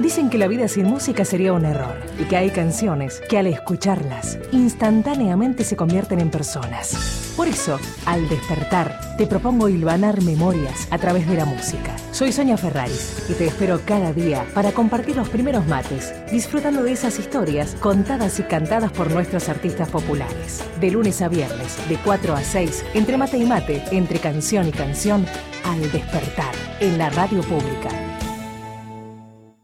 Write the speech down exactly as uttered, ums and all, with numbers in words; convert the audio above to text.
Dicen que la vida sin música sería un error y que hay canciones que al escucharlas instantáneamente se convierten en personas. Por eso, al despertar, te propongo hilvanar memorias a través de la música. Soy Sonia Ferraris y te espero cada día para compartir los primeros mates, disfrutando de esas historias contadas y cantadas por nuestros artistas populares. De lunes a viernes, de cuatro a seis, entre mate y mate, entre canción y canción, al despertar, en la radio pública.